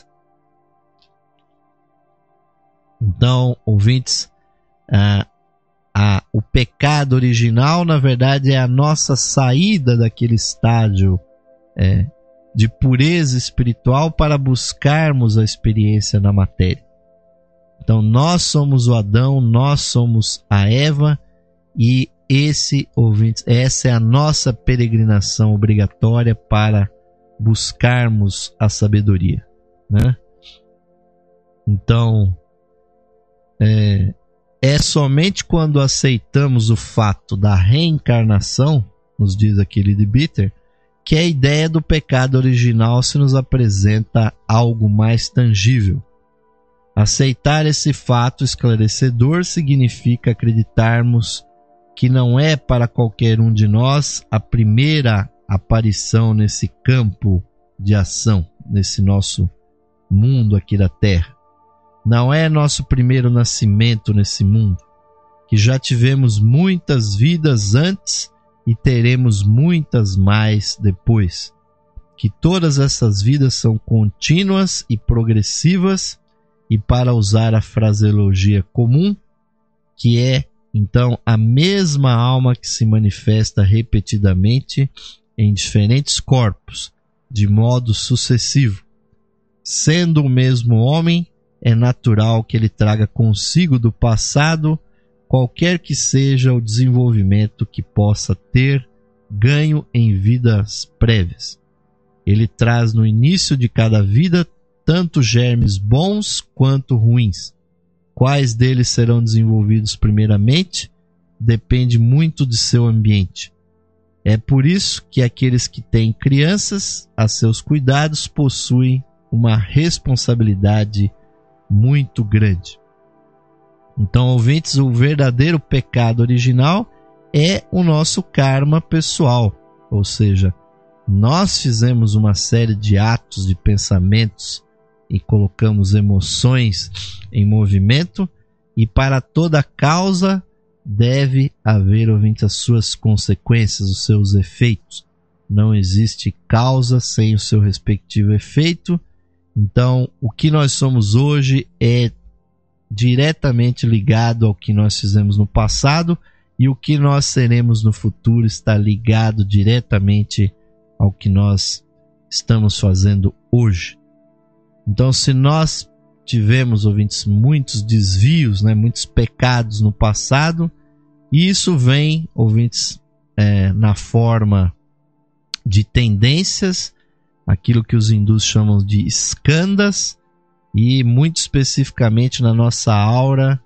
Então, ouvintes, a, a, o pecado original, na verdade, é a nossa saída daquele estágio é, de pureza espiritual para buscarmos a experiência na matéria. Então, nós somos o Adão, nós somos a Eva, e esse, ouvintes, essa é a nossa peregrinação obrigatória para buscarmos a sabedoria, né? Então, É, é somente quando aceitamos o fato da reencarnação, nos diz aqui Leadbeater, que a ideia do pecado original se nos apresenta algo mais tangível. Aceitar esse fato esclarecedor significa acreditarmos que não é para qualquer um de nós a primeira aparição nesse campo de ação, nesse nosso mundo aqui da Terra. Não é nosso primeiro nascimento nesse mundo, que já tivemos muitas vidas antes e teremos muitas mais depois. Que todas essas vidas são contínuas e progressivas, e para usar a fraseologia comum, que é então a mesma alma que se manifesta repetidamente em diferentes corpos, de modo sucessivo. Sendo o mesmo homem, é natural que ele traga consigo do passado qualquer que seja o desenvolvimento que possa ter ganho em vidas prévias. Ele traz no início de cada vida tanto germes bons quanto ruins. Quais deles serão desenvolvidos primeiramente depende muito de seu ambiente. É por isso que aqueles que têm crianças a seus cuidados possuem uma responsabilidade muito grande. Então, ouvintes, o verdadeiro pecado original é o nosso karma pessoal, ou seja, nós fizemos uma série de atos, de pensamentos e colocamos emoções em movimento, e para toda causa deve haver, ouvintes, as suas consequências, os seus efeitos. Não existe causa sem o seu respectivo efeito. Então, o que nós somos hoje é diretamente ligado ao que nós fizemos no passado, e o que nós seremos no futuro está ligado diretamente ao que nós estamos fazendo hoje. Então, se nós tivemos, ouvintes, muitos desvios, né, muitos pecados no passado, isso vem, ouvintes, é, na forma de tendências, aquilo que os hindus chamam de skandhas, e muito especificamente na nossa aura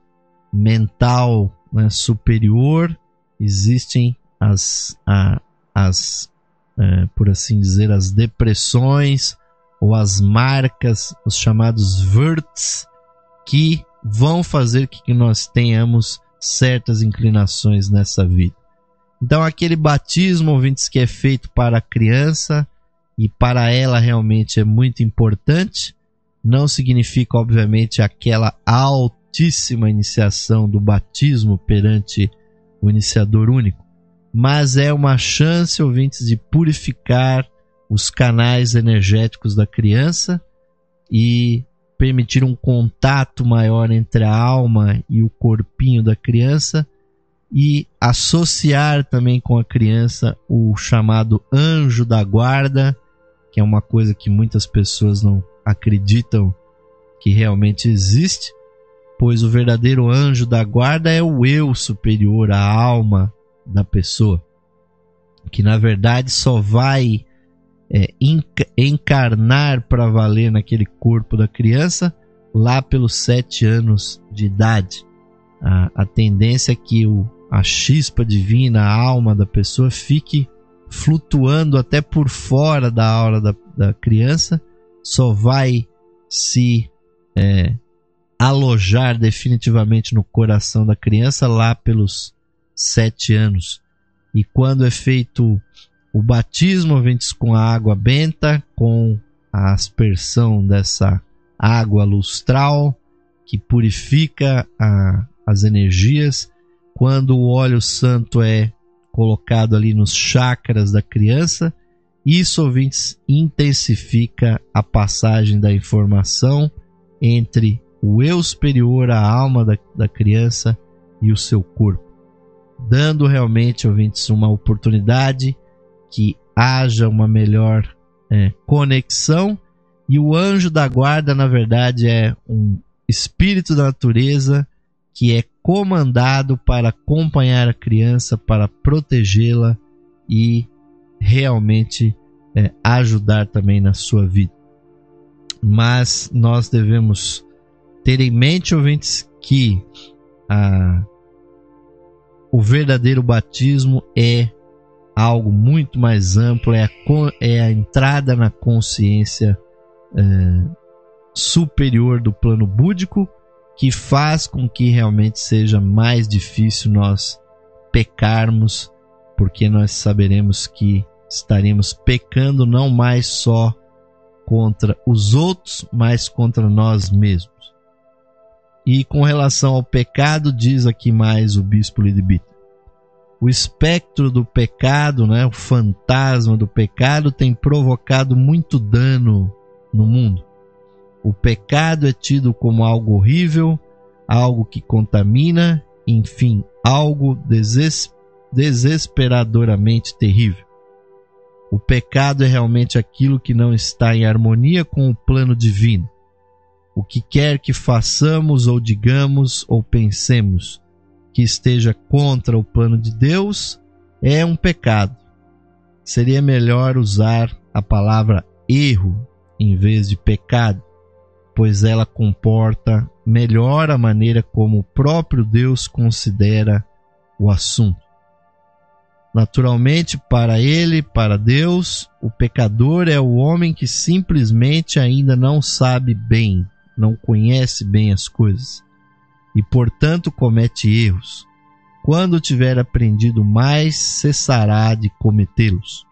mental, né, superior, existem as, a, as é, por assim dizer, as depressões ou as marcas, os chamados vurts, que vão fazer que nós tenhamos certas inclinações nessa vida. Então, aquele batismo, ouvintes, que é feito para a criança, e para ela realmente é muito importante, não significa, obviamente, aquela altíssima iniciação do batismo perante o iniciador único, mas é uma chance, ouvintes, de purificar os canais energéticos da criança e permitir um contato maior entre a alma e o corpinho da criança, e associar também com a criança o chamado anjo da guarda, que é uma coisa que muitas pessoas não acreditam que realmente existe, pois o verdadeiro anjo da guarda é o eu superior, a alma da pessoa, que na verdade só vai é, encarnar para valer naquele corpo da criança lá pelos sete anos de idade. A, a tendência é que o, a chispa divina, a alma da pessoa, fique flutuando até por fora da aura da, da criança, só vai se é, alojar definitivamente no coração da criança lá pelos sete anos. E quando é feito o batismo, ouvintes, com a água benta, com a aspersão dessa água lustral que purifica a, as energias, quando o óleo santo é colocado ali nos chakras da criança, isso, ouvintes, intensifica a passagem da informação entre o eu superior, a alma da, da criança e o seu corpo, dando realmente, ouvintes, uma oportunidade que haja uma melhor é, conexão. E o anjo da guarda, na verdade, é um espírito da natureza que é comandado para acompanhar a criança, para protegê-la e realmente é, ajudar também na sua vida. Mas nós devemos ter em mente, ouvintes, que a, o verdadeiro batismo é algo muito mais amplo, é a, é a entrada na consciência é, superior do plano búdico, que faz com que realmente seja mais difícil nós pecarmos, porque nós saberemos que estaremos pecando não mais só contra os outros, mas contra nós mesmos. E com relação ao pecado, diz aqui mais o bispo Lidbiter: o espectro do pecado, né, o fantasma do pecado, tem provocado muito dano no mundo. O pecado é tido como algo horrível, algo que contamina, enfim, algo deses- desesperadoramente terrível. O pecado é realmente aquilo que não está em harmonia com o plano divino. O que quer que façamos ou digamos ou pensemos que esteja contra o plano de Deus é um pecado. Seria melhor usar a palavra erro em vez de pecado, pois ela comporta melhor a maneira como o próprio Deus considera o assunto. Naturalmente, para ele, para Deus, o pecador é o homem que simplesmente ainda não sabe bem, não conhece bem as coisas e, portanto, comete erros. Quando tiver aprendido mais, cessará de cometê-los.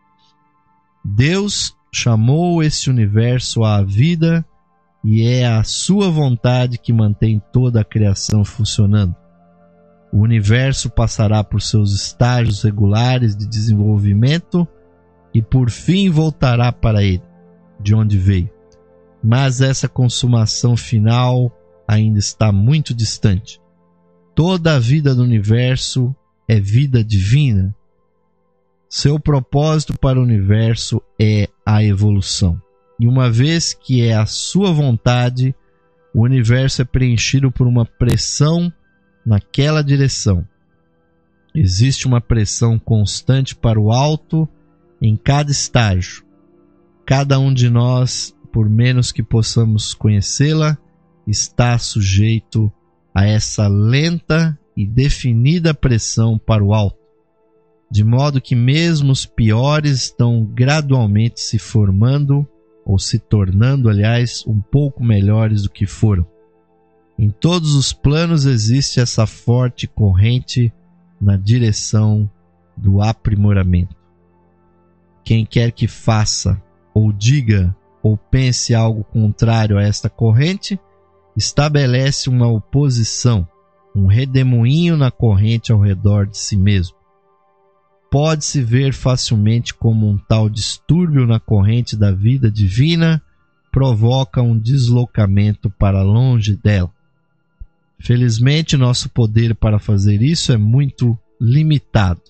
Deus chamou esse universo à vida e é a sua vontade que mantém toda a criação funcionando. O universo passará por seus estágios regulares de desenvolvimento e por fim voltará para ele, de onde veio. Mas essa consumação final ainda está muito distante. Toda a vida do universo é vida divina. Seu propósito para o universo é a evolução. E uma vez que é a sua vontade, o universo é preenchido por uma pressão naquela direção. Existe uma pressão constante para o alto em cada estágio. Cada um de nós, por menos que possamos conhecê-la, está sujeito a essa lenta e definida pressão para o alto, de modo que mesmo os piores estão gradualmente se formando, ou se tornando, aliás, um pouco melhores do que foram. Em todos os planos existe essa forte corrente na direção do aprimoramento. Quem quer que faça, ou diga, ou pense algo contrário a esta corrente, estabelece uma oposição, um redemoinho na corrente ao redor de si mesmo. Pode-se ver facilmente como um tal distúrbio na corrente da vida divina provoca um deslocamento para longe dela. Felizmente, nosso poder para fazer isso é muito limitado,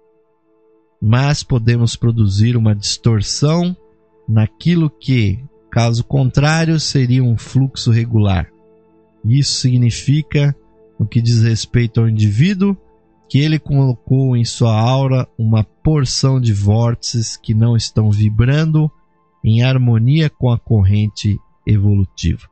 mas podemos produzir uma distorção naquilo que, caso contrário, seria um fluxo regular. Isso significa, no que diz respeito ao indivíduo, que ele colocou em sua aura uma porção de vórtices que não estão vibrando em harmonia com a corrente evolutiva.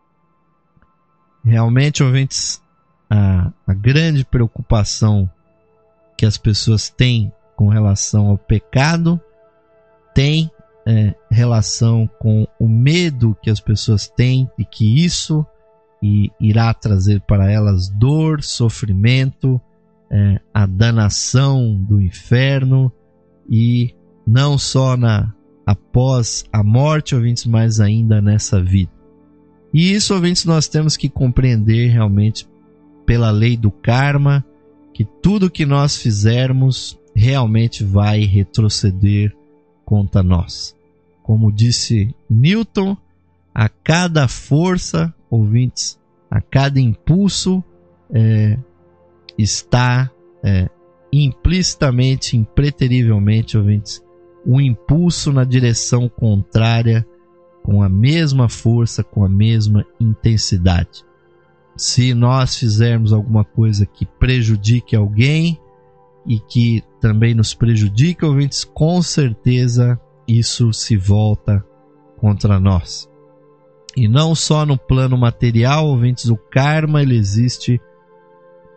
Realmente, ouvintes, a, a grande preocupação que as pessoas têm com relação ao pecado tem é, relação com o medo que as pessoas têm de que isso e, irá trazer para elas dor, sofrimento, é, a danação do inferno, e não só na, após a morte, ouvintes, mas ainda nessa vida. E isso, ouvintes, nós temos que compreender realmente pela lei do karma, que tudo que nós fizermos realmente vai retroceder contra nós. Como disse Newton, a cada força, ouvintes, a cada impulso é, está é, implicitamente, impreterivelmente, ouvintes, um impulso na direção contrária, com a mesma força, com a mesma intensidade. Se nós fizermos alguma coisa que prejudique alguém e que também nos prejudique, ouvintes, com certeza isso se volta contra nós. E não só no plano material, ouvintes, o karma ele existe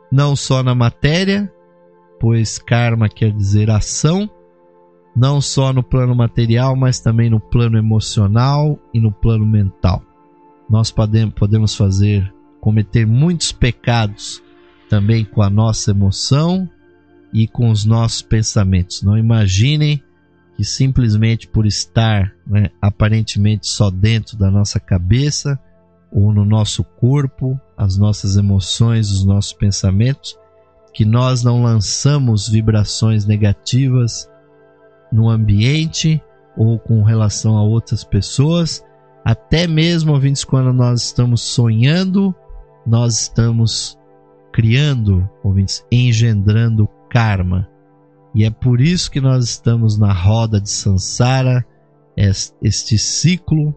não só na matéria, pois karma quer dizer ação, não só no plano material, mas também no plano emocional e no plano mental. Nós podemos fazer, cometer muitos pecados também com a nossa emoção e com os nossos pensamentos. Não imaginem que simplesmente por estar, né, aparentemente só dentro da nossa cabeça ou no nosso corpo, as nossas emoções, os nossos pensamentos, que nós não lançamos vibrações negativas no ambiente ou com relação a outras pessoas. Até mesmo, ouvintes, quando nós estamos sonhando, nós estamos criando, ouvintes, engendrando karma. E é por isso que nós estamos na roda de Sansara, este ciclo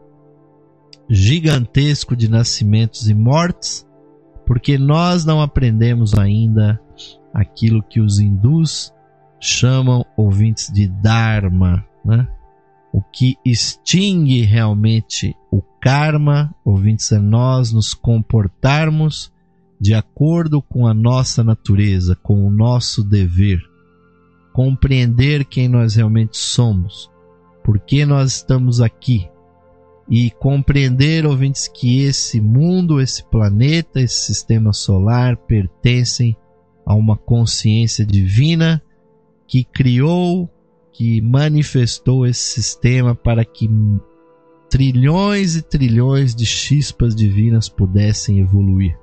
gigantesco de nascimentos e mortes, porque nós não aprendemos ainda aquilo que os hindus chamam, ouvintes, de Dharma, né? O que extingue realmente o karma, ouvintes, é nós nos comportarmos de acordo com a nossa natureza, com o nosso dever. Compreender quem nós realmente somos, por que nós estamos aqui, e compreender, ouvintes, que esse mundo, esse planeta, esse sistema solar pertencem a uma consciência divina que criou, que manifestou esse sistema para que trilhões e trilhões de chispas divinas pudessem evoluir.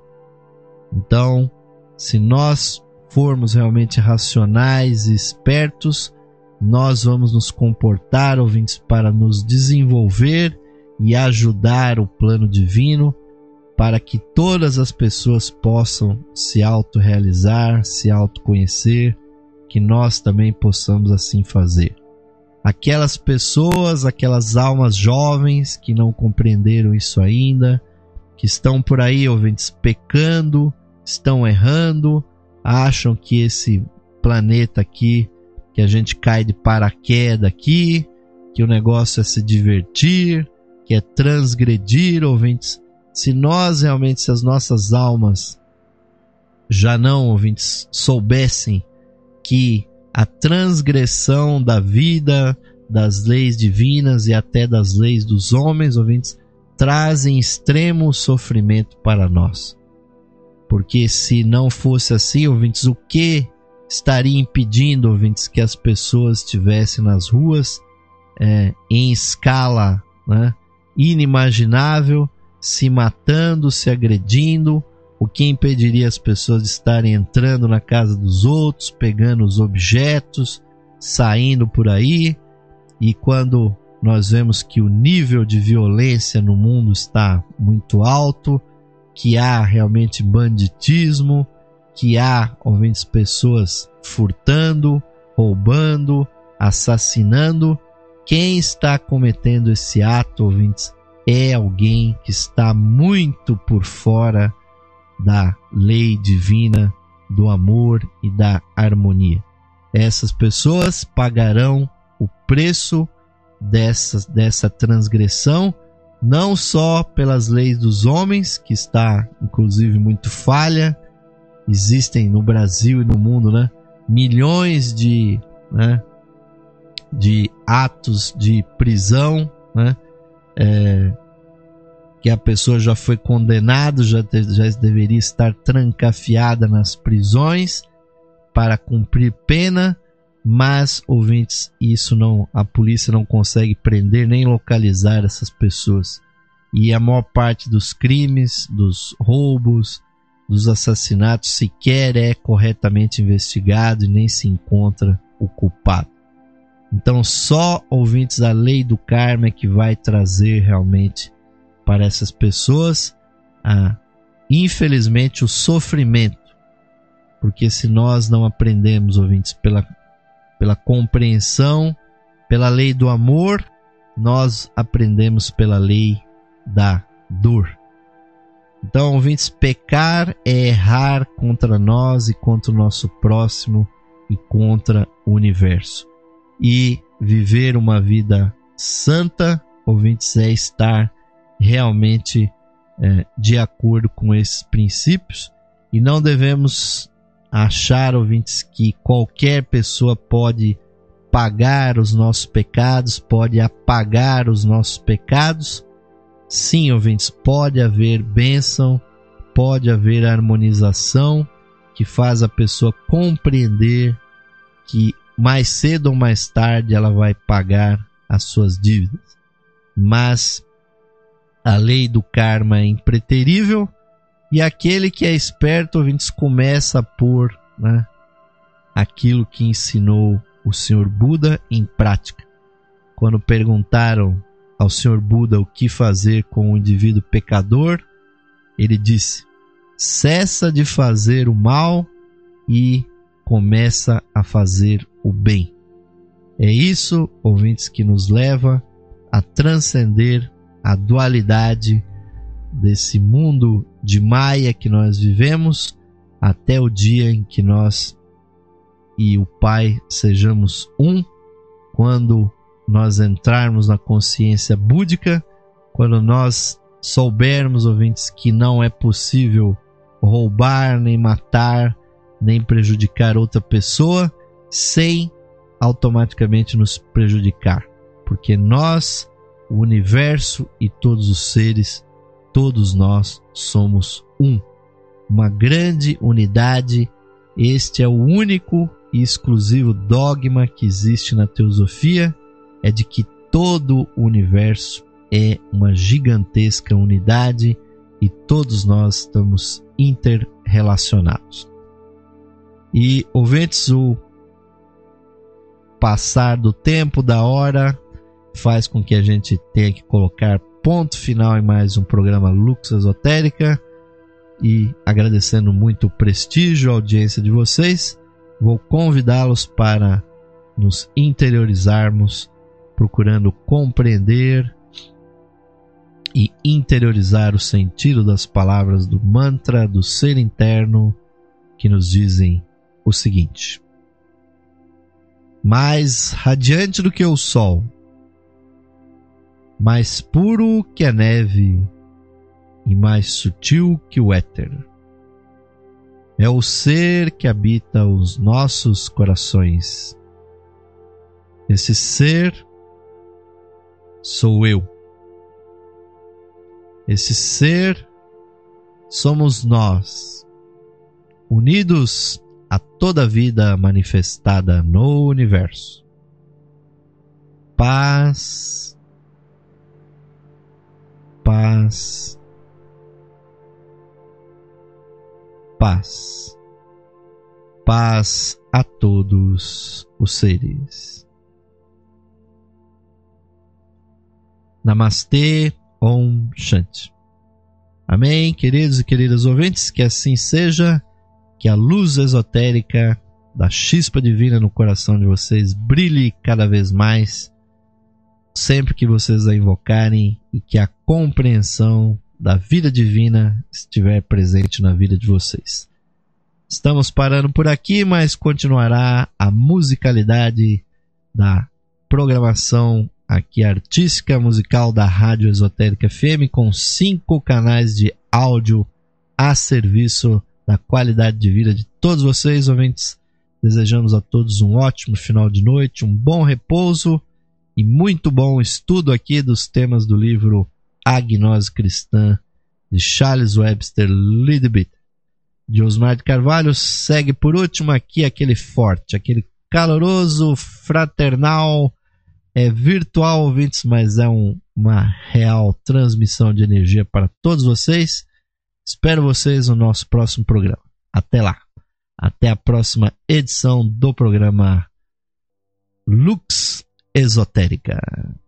Então, se nós formos realmente racionais e espertos, nós vamos nos comportar, ouvintes, para nos desenvolver e ajudar o plano divino para que todas as pessoas possam se autorrealizar, se autoconhecer, que nós também possamos assim fazer. Aquelas pessoas, aquelas almas jovens que não compreenderam isso ainda, que estão por aí, ouvintes, pecando, estão errando, acham que esse planeta aqui, que a gente cai de paraquedas aqui, que o negócio é se divertir, que é transgredir, ouvintes. Se nós realmente, se as nossas almas já não, ouvintes, soubessem que a transgressão da vida, das leis divinas e até das leis dos homens, ouvintes, trazem extremo sofrimento para nós. Porque se não fosse assim, ouvintes, o que estaria impedindo, ouvintes, que as pessoas estivessem nas ruas é, em escala, né, inimaginável, se matando, se agredindo? O que impediria as pessoas de estarem entrando na casa dos outros, pegando os objetos, saindo por aí? E quando nós vemos que o nível de violência no mundo está muito alto, que há realmente banditismo, que há, ouvintes, pessoas furtando, roubando, assassinando, quem está cometendo esse ato, ouvintes, é alguém que está muito por fora da lei divina, do amor e da harmonia. Essas pessoas pagarão o preço dessa, dessa transgressão, não só pelas leis dos homens, que está inclusive muito falha. Existem no Brasil e no mundo, né, milhões de, né, de atos de prisão, né, é, que a pessoa já foi condenada, já, já deveria estar trancafiada nas prisões para cumprir pena, mas, ouvintes, isso não, a polícia não consegue prender nem localizar essas pessoas. E a maior parte dos crimes, dos roubos, dos assassinatos sequer é corretamente investigado e nem se encontra o culpado. Então, só, ouvintes, a lei do karma é que vai trazer realmente para essas pessoas, ah, infelizmente, o sofrimento. Porque se nós não aprendemos, ouvintes, pela, pela compreensão, pela lei do amor, nós aprendemos pela lei da dor. Então, ouvintes, pecar é errar contra nós e contra o nosso próximo e contra o universo. E viver uma vida santa, ouvintes, é estar realmente é, de acordo com esses princípios, e não devemos achar, ouvintes, que qualquer pessoa pode pagar os nossos pecados, pode apagar os nossos pecados. Sim, ouvintes, pode haver bênção, pode haver harmonização que faz a pessoa compreender que mais cedo ou mais tarde ela vai pagar as suas dívidas. Mas a lei do karma é impreterível e aquele que é esperto, ouvintes, começa por, né, aquilo que ensinou o senhor Buda em prática. Quando perguntaram ao senhor Buda o que fazer com o indivíduo pecador, ele disse: cessa de fazer o mal e começa a fazer o bem. É isso, ouvintes, que nos leva a transcender a dualidade desse mundo de Maia que nós vivemos, até o dia em que nós e o Pai sejamos um, quando nós entrarmos na consciência búdica, quando nós soubermos, ouvintes, que não é possível roubar, nem matar, nem prejudicar outra pessoa sem automaticamente nos prejudicar, porque nós, o universo e todos os seres, todos nós somos um, uma grande unidade. Este é o único e exclusivo dogma que existe na teosofia, é de que todo o universo é uma gigantesca unidade e todos nós estamos interrelacionados. E, ouvintes, o passar do tempo, da hora, faz com que a gente tenha que colocar ponto final em mais um programa Lux Esotérica. E agradecendo muito o prestígio, a audiência de vocês, vou convidá-los para nos interiorizarmos, procurando compreender e interiorizar o sentido das palavras do mantra do ser interno, que nos dizem o seguinte: mais radiante do que o sol, mais puro que a neve e mais sutil que o éter, é o ser que habita os nossos corações. Esse ser sou eu. Esse ser somos nós, unidos a toda a vida manifestada no universo. Paz, paz, paz, paz a todos os seres. Namastê, Om Shanti. Amém, queridos e queridas ouvintes, que assim seja, que a luz esotérica da chispa divina no coração de vocês brilhe cada vez mais, sempre que vocês a invocarem, e que a compreensão da vida divina estiver presente na vida de vocês. Estamos parando por aqui, mas continuará a musicalidade da programação aqui artística musical da Rádio Esotérica F M, com cinco canais de áudio a serviço da qualidade de vida de todos vocês, ouvintes. Desejamos a todos um ótimo final de noite, um bom repouso e muito bom estudo aqui dos temas do livro A Gnose Cristã, de Charles Webster Leadbeater. De Osmar de Carvalho segue por último aqui aquele forte, aquele caloroso, fraternal, é virtual, ouvintes, mas é um, uma real transmissão de energia para todos vocês. Espero vocês no nosso próximo programa. Até lá. Até a próxima edição do programa Lux Esotérica.